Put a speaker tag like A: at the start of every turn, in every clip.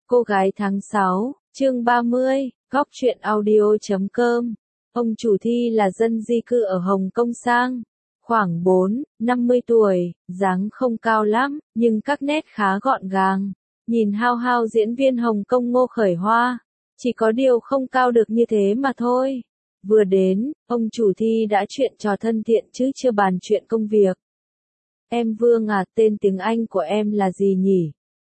A: Cô gái tháng 6, chương 30, góc truyện audio.com. Ông chủ Thi là dân di cư ở Hồng Kông sang, khoảng 50 tuổi, dáng không cao lắm, nhưng các nét khá gọn gàng. Nhìn hao hao diễn viên Hồng Kông Ngô Khởi Hoa, chỉ có điều không cao được như thế mà thôi. Vừa đến, ông chủ Thi đã chuyện trò thân thiện chứ chưa bàn chuyện công việc. Em Vương à, tên tiếng Anh của em là gì nhỉ?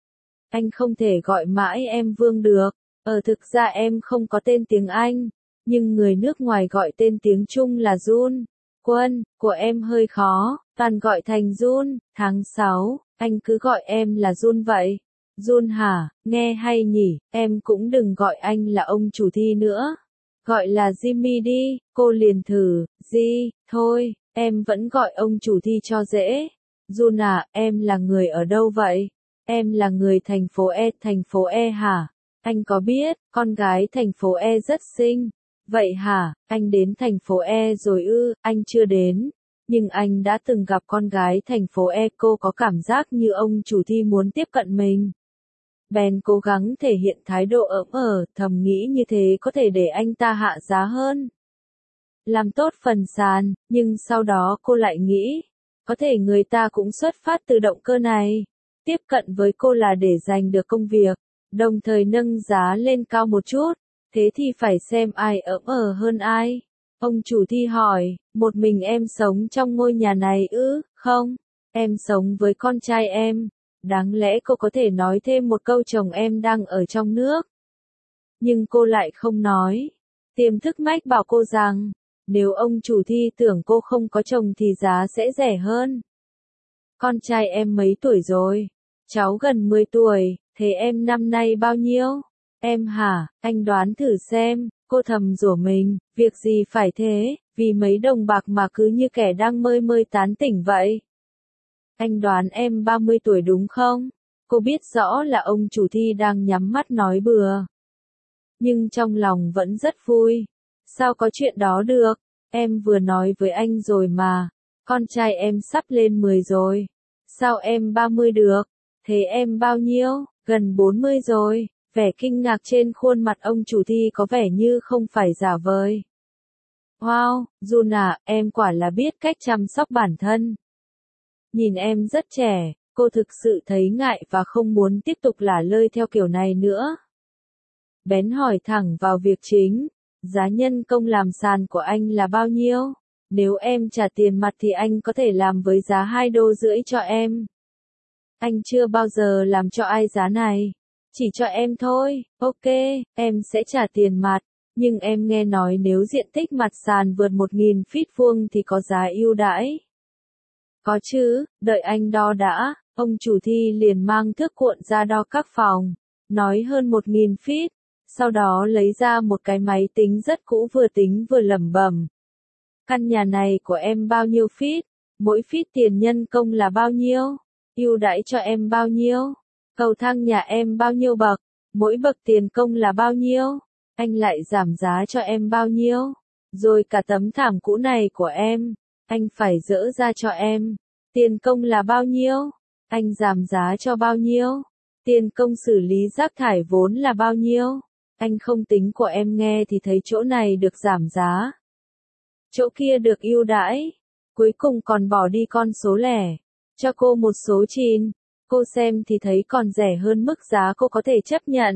A: Anh không thể gọi mãi em Vương được. Thực ra em không có tên tiếng Anh, nhưng người nước ngoài gọi tên tiếng Trung là Jun. Quân, của em hơi khó, toàn gọi thành Jun. Tháng 6, anh cứ gọi em là Jun vậy. Jun hả, nghe hay nhỉ, em cũng đừng gọi anh là ông chủ Thi nữa. Gọi là Jimmy đi, cô liền thử, thôi, em vẫn gọi ông chủ Thi cho dễ. Jun à, em là người ở đâu vậy? Em là người thành phố E hả? Anh có biết, con gái thành phố E rất xinh. Vậy hả, anh đến thành phố E rồi ư? Anh chưa đến, nhưng anh đã từng gặp con gái thành phố E. Cô có cảm giác như ông chủ Thi muốn tiếp cận mình. Bèn cố gắng thể hiện thái độ thầm nghĩ như thế có thể để anh ta hạ giá hơn. Làm tốt phần sàn, nhưng sau đó cô lại nghĩ, có thể người ta cũng xuất phát từ động cơ này. Tiếp cận với cô là để giành được công việc, đồng thời nâng giá lên cao một chút, thế thì phải xem ai hơn ai. Ông chủ Thi hỏi, một mình em sống trong ngôi nhà này ư? Không, em sống với con trai em. Đáng lẽ cô có thể nói thêm một câu chồng em đang ở trong nước. Nhưng cô lại không nói. Tiềm thức mách bảo cô rằng, nếu ông chủ Thi tưởng cô không có chồng thì giá sẽ rẻ hơn. Con trai em mấy tuổi rồi? Cháu gần 10 tuổi, thế em năm nay bao nhiêu? Em hả, anh đoán thử xem, cô thầm rủa mình, việc gì phải thế, vì mấy đồng bạc mà cứ như kẻ đang mơi tán tỉnh vậy. Anh đoán em 30 tuổi đúng không? Cô biết rõ là ông chủ Thi đang nhắm mắt nói bừa. Nhưng trong lòng vẫn rất vui. Sao có chuyện đó được? Em vừa nói với anh rồi mà, con trai em sắp lên 10 rồi. Sao em 30 được? Thế em bao nhiêu? Gần 40 rồi. Vẻ kinh ngạc trên khuôn mặt ông chủ Thi có vẻ như không phải giả vời. Wow, Jun à, em quả là biết cách chăm sóc bản thân. Nhìn em rất trẻ, cô thực sự thấy ngại và không muốn tiếp tục lả lơi theo kiểu này nữa. Bén hỏi thẳng vào việc chính, giá nhân công làm sàn của anh là bao nhiêu? Nếu em trả tiền mặt thì anh có thể làm với giá 2,5 đô cho em. Anh chưa bao giờ làm cho ai giá này. Chỉ cho em thôi, ok, em sẽ trả tiền mặt. Nhưng em nghe nói nếu diện tích mặt sàn vượt 1.000 feet vuông thì có giá ưu đãi. Có chứ, đợi anh đo đã. Ông chủ Thi liền mang thước cuộn ra đo các phòng. Nói hơn 1.000 feet. Sau đó lấy ra một cái máy tính rất cũ vừa tính vừa lẩm bẩm. Căn nhà này của em bao nhiêu feet? Mỗi feet tiền nhân công là bao nhiêu? Ưu đãi cho em bao nhiêu? Cầu thang nhà em bao nhiêu bậc? Mỗi bậc tiền công là bao nhiêu? Anh lại giảm giá cho em bao nhiêu? Rồi cả tấm thảm cũ này của em, anh phải dỡ ra cho em. Tiền công là bao nhiêu? Anh giảm giá cho bao nhiêu? Tiền công xử lý rác thải vốn là bao nhiêu? Anh không tính của em nghe thì thấy chỗ này được giảm giá, chỗ kia được ưu đãi, cuối cùng còn bỏ đi con số lẻ, cho cô một số chìn. Cô xem thì thấy còn rẻ hơn mức giá cô có thể chấp nhận.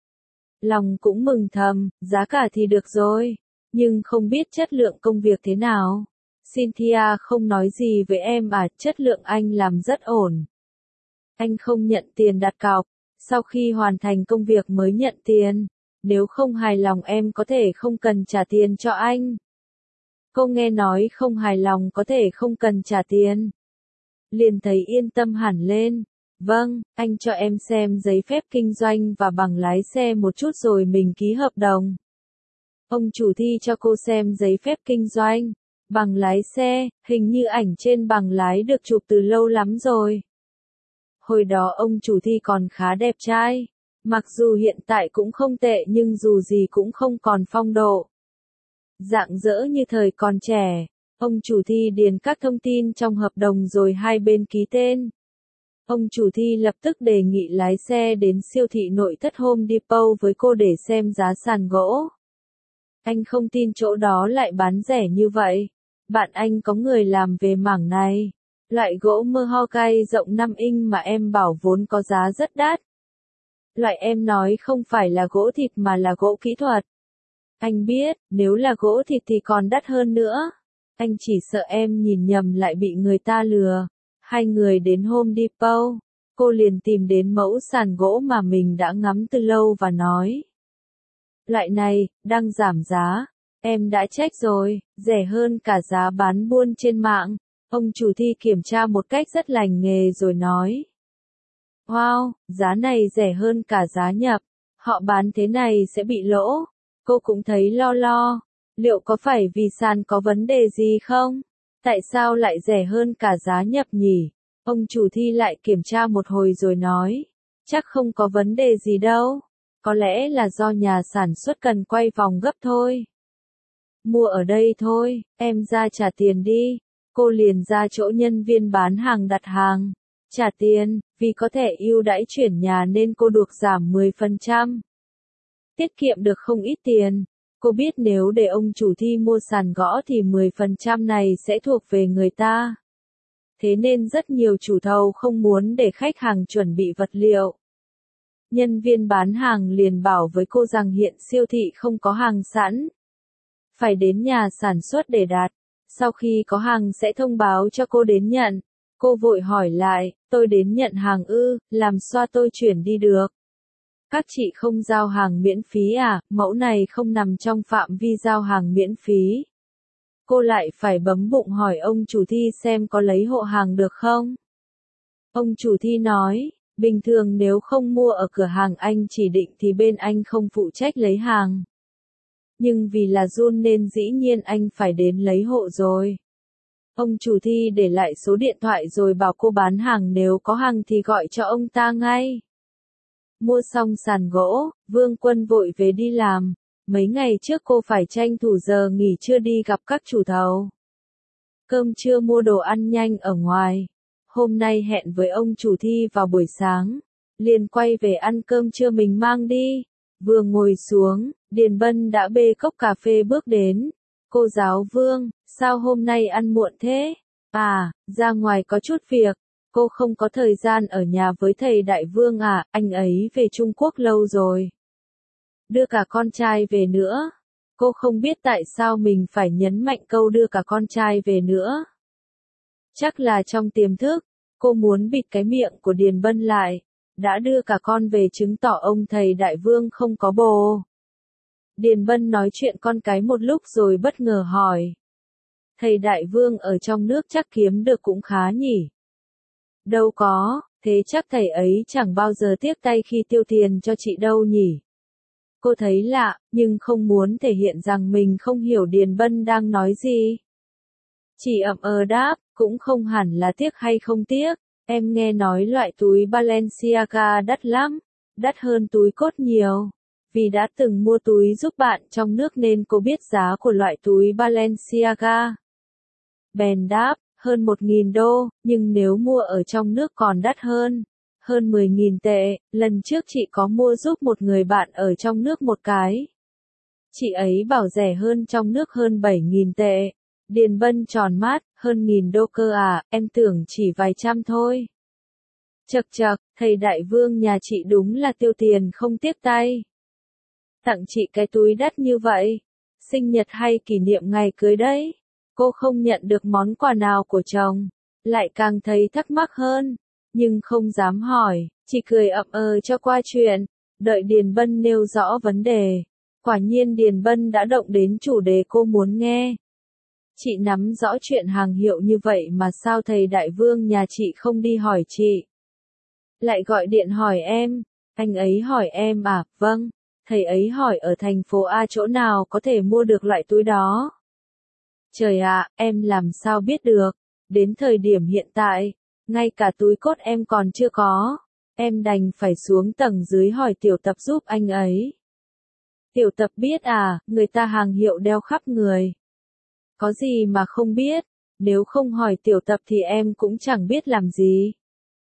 A: Lòng cũng mừng thầm, giá cả thì được rồi, nhưng không biết chất lượng công việc thế nào. Cynthia không nói gì với em à, chất lượng anh làm rất ổn. Anh không nhận tiền đặt cọc, sau khi hoàn thành công việc mới nhận tiền. Nếu không hài lòng em có thể không cần trả tiền cho anh. Cô nghe nói không hài lòng có thể không cần trả tiền. Liền thấy yên tâm hẳn lên. Vâng, anh cho em xem giấy phép kinh doanh và bằng lái xe một chút rồi mình ký hợp đồng. Ông chủ Thi cho cô xem giấy phép kinh doanh, bằng lái xe, hình như ảnh trên bằng lái được chụp từ lâu lắm rồi. Hồi đó ông chủ Thi còn khá đẹp trai. Mặc dù hiện tại cũng không tệ nhưng dù gì cũng không còn phong độ. Rạng rỡ như thời còn trẻ, ông chủ Thi điền các thông tin trong hợp đồng rồi hai bên ký tên. Ông chủ Thi lập tức đề nghị lái xe đến siêu thị nội thất Home Depot với cô để xem giá sàn gỗ. Anh không tin chỗ đó lại bán rẻ như vậy. Bạn anh có người làm về mảng này. Loại gỗ mahogany rộng 5 inch mà em bảo vốn có giá rất đắt. Loại em nói không phải là gỗ thịt mà là gỗ kỹ thuật. Anh biết, nếu là gỗ thịt thì còn đắt hơn nữa. Anh chỉ sợ em nhìn nhầm lại bị người ta lừa. Hai người đến Home Depot. Cô liền tìm đến mẫu sàn gỗ mà mình đã ngắm từ lâu và nói. Loại này, đang giảm giá. Em đã check rồi, rẻ hơn cả giá bán buôn trên mạng. Ông chủ Thi kiểm tra một cách rất lành nghề rồi nói. Wow, giá này rẻ hơn cả giá nhập. Họ bán thế này sẽ bị lỗ. Cô cũng thấy lo. Liệu có phải vì sàn có vấn đề gì không? Tại sao lại rẻ hơn cả giá nhập nhỉ? Ông chủ Thi lại kiểm tra một hồi rồi nói. Chắc không có vấn đề gì đâu. Có lẽ là do nhà sản xuất cần quay vòng gấp thôi. Mua ở đây thôi, em ra trả tiền đi. Cô liền ra chỗ nhân viên bán hàng đặt hàng. Trả tiền, vì có thẻ ưu đãi chuyển nhà nên cô được giảm 10%. Tiết kiệm được không ít tiền. Cô biết nếu để ông chủ Thi mua sàn gõ thì 10% này sẽ thuộc về người ta. Thế nên rất nhiều chủ thầu không muốn để khách hàng chuẩn bị vật liệu. Nhân viên bán hàng liền bảo với cô rằng hiện siêu thị không có hàng sẵn. Phải đến nhà sản xuất để đặt. Sau khi có hàng sẽ thông báo cho cô đến nhận. Cô vội hỏi lại, tôi đến nhận hàng ư, làm sao tôi chuyển đi được? Các chị không giao hàng miễn phí à, mẫu này không nằm trong phạm vi giao hàng miễn phí. Cô lại phải bấm bụng hỏi ông chủ Thi xem có lấy hộ hàng được không? Ông chủ Thi nói, bình thường nếu không mua ở cửa hàng anh chỉ định thì bên anh không phụ trách lấy hàng. Nhưng vì là run nên dĩ nhiên anh phải đến lấy hộ rồi. Ông chủ Thi để lại số điện thoại rồi bảo cô bán hàng nếu có hàng thì gọi cho ông ta ngay. Mua xong sàn gỗ, Vương Quân vội về đi làm. Mấy ngày trước cô phải tranh thủ giờ nghỉ trưa đi gặp các chủ thầu. Cơm trưa mua đồ ăn nhanh ở ngoài. Hôm nay hẹn với ông chủ Thi vào buổi sáng. Liền quay về ăn cơm trưa mình mang đi. Vừa ngồi xuống, Điền Bân đã bê cốc cà phê bước đến. Cô giáo Vương, sao hôm nay ăn muộn thế? À, ra ngoài có chút việc. Cô không có thời gian ở nhà với thầy Đại Vương à, anh ấy về Trung Quốc lâu rồi. Đưa cả con trai về nữa. Cô không biết tại sao mình phải nhấn mạnh câu đưa cả con trai về nữa. Chắc là trong tiềm thức, cô muốn bịt cái miệng của Điền Bân lại. Đã đưa cả con về chứng tỏ ông thầy Đại Vương không có bồ. Điền Bân nói chuyện con cái một lúc rồi bất ngờ hỏi. Thầy Đại Vương ở trong nước chắc kiếm được cũng khá nhỉ? Đâu có, thế chắc thầy ấy chẳng bao giờ tiếc tay khi tiêu tiền cho chị đâu nhỉ? Cô thấy lạ, nhưng không muốn thể hiện rằng mình không hiểu Điền Bân đang nói gì. Chỉ ậm đáp, cũng không hẳn là tiếc hay không tiếc. Em nghe nói loại túi Balenciaga đắt lắm, đắt hơn túi cốt nhiều. Vì đã từng mua túi giúp bạn trong nước nên cô biết giá của loại túi Balenciaga. Bèn đáp, hơn 1.000 đô, nhưng nếu mua ở trong nước còn đắt hơn. Hơn 10.000 tệ, lần trước chị có mua giúp một người bạn ở trong nước một cái. Chị ấy bảo rẻ hơn trong nước hơn 7.000 tệ. Điền Bân tròn mắt, hơn 1.000 đô cơ à, em tưởng chỉ vài trăm thôi. Chậc chậc, thầy Đại Vương nhà chị đúng là tiêu tiền không tiếc tay. Tặng chị cái túi đắt như vậy. Sinh nhật hay kỷ niệm ngày cưới đấy. Cô không nhận được món quà nào của chồng. Lại càng thấy thắc mắc hơn. Nhưng không dám hỏi, chỉ cười ậm cho qua chuyện. Đợi Điền Bân nêu rõ vấn đề. Quả nhiên Điền Bân đã động đến chủ đề cô muốn nghe. Chị nắm rõ chuyện hàng hiệu như vậy mà sao thầy Đại Vương nhà chị không đi hỏi chị? Lại gọi điện hỏi em. Anh ấy hỏi em à, vâng. Thầy ấy hỏi ở thành phố A chỗ nào có thể mua được loại túi đó. Trời ạ, em làm sao biết được. Đến thời điểm hiện tại, ngay cả túi cốt em còn chưa có. Em đành phải xuống tầng dưới hỏi Tiểu Tập giúp anh ấy. Tiểu Tập biết à, người ta hàng hiệu đeo khắp người. Có gì mà không biết, nếu không hỏi Tiểu Tập thì em cũng chẳng biết làm gì.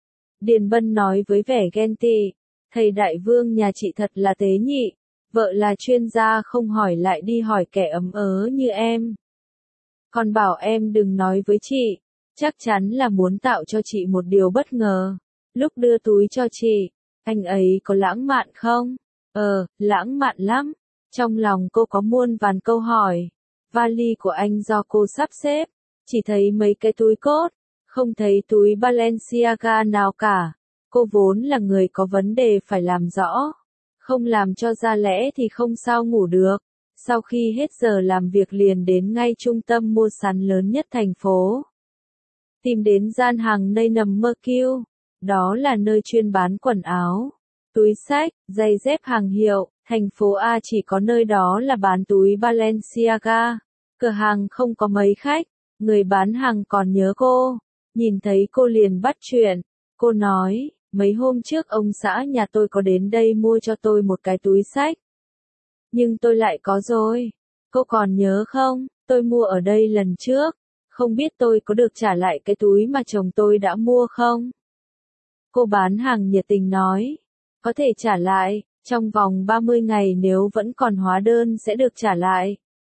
A: Điền Bân nói với vẻ ghen tị, thầy đại vương nhà chị thật là tế nhị, vợ là chuyên gia không hỏi lại đi hỏi kẻ ấm ớ như em. Còn bảo em đừng nói với chị, chắc chắn là muốn tạo cho chị một điều bất ngờ. Lúc đưa túi cho chị, anh ấy có lãng mạn không? Lãng mạn lắm. Trong lòng cô có muôn vàn câu hỏi. Vali của anh do cô sắp xếp, chỉ thấy mấy cái túi cốt, không thấy túi Balenciaga nào cả. Cô vốn là người có vấn đề phải làm rõ. Không làm cho ra lẽ thì không sao ngủ được. Sau khi hết giờ làm việc liền đến ngay trung tâm mua sắm lớn nhất thành phố. Tìm đến gian hàng nơi nằm Mercure. Đó là nơi chuyên bán quần áo, túi xách, giày dép hàng hiệu. Thành phố A chỉ có nơi đó là bán túi Balenciaga. Cửa hàng không có mấy khách. Người bán hàng còn nhớ cô. Nhìn thấy cô liền bắt chuyện. Cô nói, mấy hôm trước ông xã nhà tôi có đến đây mua cho tôi một cái túi xách. Nhưng tôi lại có rồi. Cô còn nhớ không? Tôi mua ở đây lần trước. Không biết tôi có được trả lại cái túi mà chồng tôi đã mua không? Cô bán hàng nhiệt tình nói. Có thể trả lại, trong vòng 30 ngày nếu vẫn còn hóa đơn sẽ được trả lại.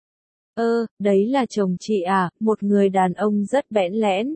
A: Đấy là chồng chị à, một người đàn ông rất bẽn lẽn.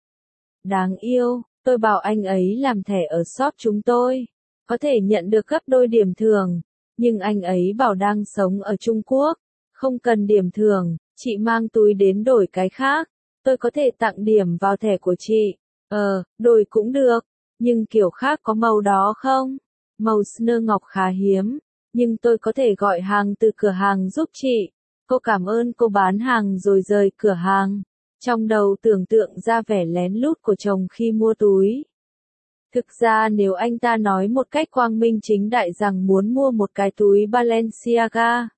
A: Đáng yêu, tôi bảo anh ấy làm thẻ ở shop chúng tôi. Có thể nhận được gấp đôi điểm thưởng. Nhưng anh ấy bảo đang sống ở Trung Quốc. Không cần điểm thưởng, chị mang túi đến đổi cái khác. Tôi có thể tặng điểm vào thẻ của chị. Đổi cũng được. Nhưng kiểu khác có màu đó không? Màu snơ ngọc khá hiếm. Nhưng tôi có thể gọi hàng từ cửa hàng giúp chị. Cô cảm ơn cô bán hàng rồi rời cửa hàng. Trong đầu tưởng tượng ra vẻ lén lút của chồng khi mua túi. Thực ra nếu anh ta nói một cách quang minh chính đại rằng muốn mua một cái túi Balenciaga,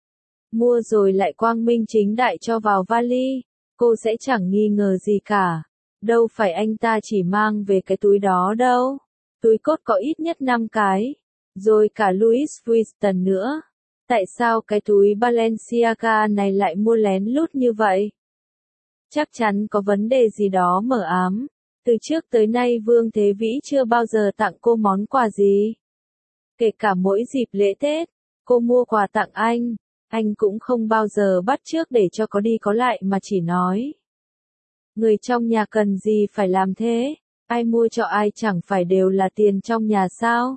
A: mua rồi lại quang minh chính đại cho vào vali, cô sẽ chẳng nghi ngờ gì cả. Đâu phải anh ta chỉ mang về cái túi đó đâu. Túi cốt có ít nhất 5 cái. Rồi cả Louis Vuitton nữa. Tại sao cái túi Balenciaga này lại mua lén lút như vậy? Chắc chắn có vấn đề gì đó mờ ám. Từ trước tới nay Vương Thế Vĩ chưa bao giờ tặng cô món quà gì. Kể cả mỗi dịp lễ Tết, cô mua quà tặng anh cũng không bao giờ bắt chước để cho có đi có lại mà chỉ nói. Người trong nhà cần gì phải làm thế, ai mua cho ai chẳng phải đều là tiền trong nhà sao?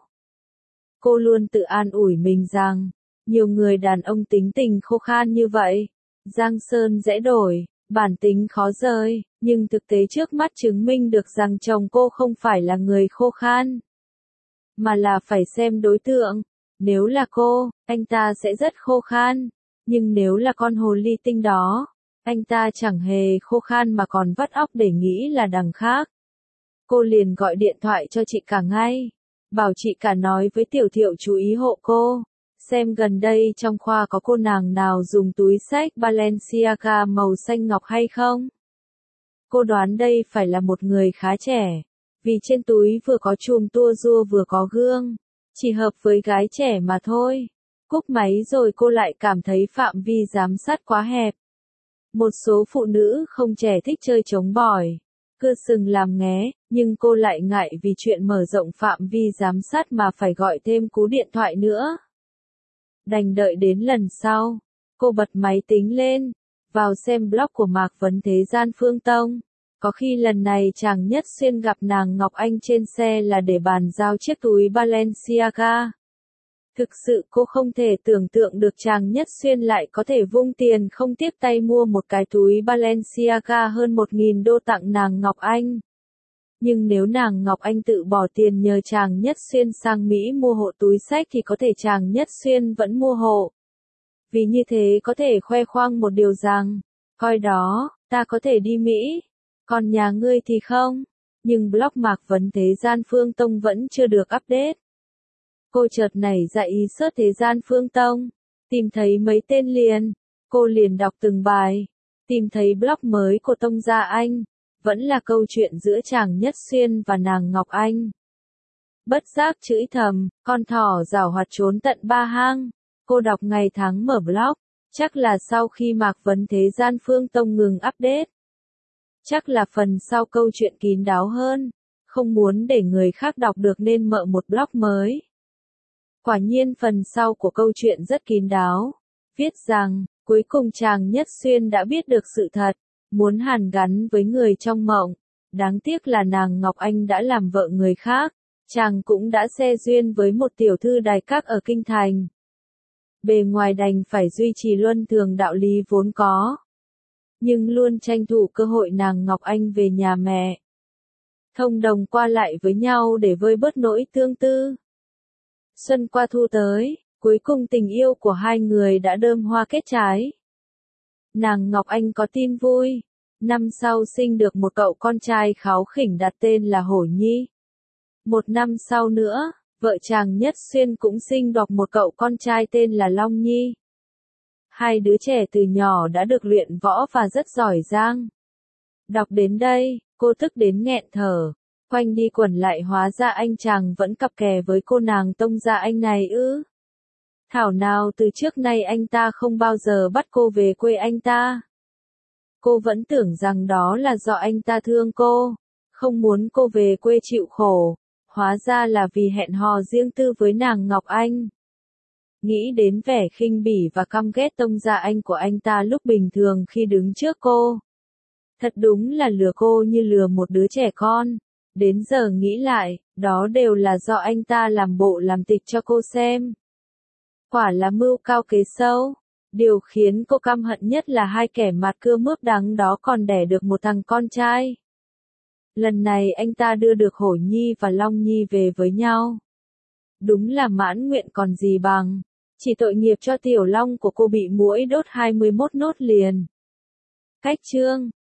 A: Cô luôn tự an ủi mình rằng, nhiều người đàn ông tính tình khô khan như vậy. Giang sơn dễ đổi, bản tính khó rời, nhưng thực tế trước mắt chứng minh được rằng chồng cô không phải là người khô khan. Mà là phải xem đối tượng. Nếu là cô, anh ta sẽ rất khô khan. Nhưng nếu là con hồ ly tinh đó, anh ta chẳng hề khô khan mà còn vắt óc để nghĩ là đằng khác. Cô liền gọi điện thoại cho chị cả ngay. Bảo chị cả nói với Tiểu Thiệu chú ý hộ cô. Xem gần đây trong khoa có cô nàng nào dùng túi xách Balenciaga màu xanh ngọc hay không? Cô đoán đây phải là một người khá trẻ. Vì trên túi vừa có chùm tua rua vừa có gương. Chỉ hợp với gái trẻ mà thôi. Cúp máy rồi cô lại cảm thấy phạm vi giám sát quá hẹp. Một số phụ nữ không trẻ thích chơi trống bỏi, cưa sừng làm nghé, nhưng cô lại ngại vì chuyện mở rộng phạm vi giám sát mà phải gọi thêm cú điện thoại nữa. Đành đợi đến lần sau, cô bật máy tính lên, vào xem blog của Mạc Vấn Thế Gian Phương Tông. Có khi lần này chàng Nhất Xuyên gặp nàng Ngọc Anh trên xe là để bàn giao chiếc túi Balenciaga. Thực sự cô không thể tưởng tượng được chàng Nhất Xuyên lại có thể vung tiền không tiếc tay mua một cái túi Balenciaga hơn 1.000 đô tặng nàng Ngọc Anh. Nhưng nếu nàng Ngọc Anh tự bỏ tiền nhờ chàng Nhất Xuyên sang Mỹ mua hộ túi xách thì có thể chàng Nhất Xuyên vẫn mua hộ. Vì như thế có thể khoe khoang một điều rằng, coi đó, ta có thể đi Mỹ, còn nhà ngươi thì không. Nhưng blog Mạc Vấn Thế Gian Phương Tông vẫn chưa được update. Cô chợt nảy ra ý search Thế Gian Phương Tông, tìm thấy mấy tên liền, cô liền đọc từng bài, tìm thấy blog mới của Tông Gia Anh, vẫn là câu chuyện giữa chàng Nhất Xuyên và nàng Ngọc Anh. Bất giác chửi thầm, con thỏ giảo hoạt trốn tận 3 hang. Cô đọc ngày tháng mở blog, chắc là sau khi Mạc Vấn Thế Gian Phương Tông ngừng update. Chắc là phần sau câu chuyện kín đáo hơn. không muốn để người khác đọc được nên mở một blog mới. Quả nhiên phần sau của câu chuyện rất kín đáo, viết rằng, cuối cùng chàng Nhất Xuyên đã biết được sự thật, muốn hàn gắn với người trong mộng. Đáng tiếc là nàng Ngọc Anh đã làm vợ người khác, chàng cũng đã xe duyên với một tiểu thư đài các ở kinh thành. Bề ngoài đành phải duy trì luân thường đạo lý vốn có, nhưng luôn tranh thủ cơ hội nàng Ngọc Anh về nhà mẹ. Thông đồng qua lại với nhau để vơi bớt nỗi tương tư. Xuân qua thu tới, cuối cùng tình yêu của hai người đã đơm hoa kết trái. Nàng Ngọc Anh có tin vui, năm sau sinh được một cậu con trai kháu khỉnh đặt tên là Hổ Nhi. Một năm sau nữa, vợ chàng Nhất Xuyên cũng sinh đọc một cậu con trai tên là Long Nhi. Hai đứa trẻ từ nhỏ đã được luyện võ và rất giỏi giang. Đọc đến đây, cô tức đến nghẹn thở, quanh đi quẩn lại hóa ra anh chàng vẫn cặp kè với cô nàng Tông Gia Anh này ư. Thảo nào từ trước nay anh ta không bao giờ bắt cô về quê anh ta. Cô vẫn tưởng rằng đó là do anh ta thương cô, không muốn cô về quê chịu khổ, hóa ra là vì hẹn hò riêng tư với nàng Ngọc Anh. Nghĩ đến vẻ khinh bỉ và căm ghét Tông Gia Anh của anh ta lúc bình thường khi đứng trước cô. Thật đúng là lừa cô như lừa một đứa trẻ con. Đến giờ nghĩ lại, đó đều là do anh ta làm bộ làm tịch cho cô xem. Quả là mưu cao kế sâu. Điều khiến cô căm hận nhất là hai kẻ mặt cưa mướp đắng đó còn đẻ được một thằng con trai. Lần này anh ta đưa được Hổ Nhi và Long Nhi về với nhau. Đúng là mãn nguyện còn gì bằng. Chỉ tội nghiệp cho tiểu long của cô bị muỗi đốt 21 nốt liền. Cách chương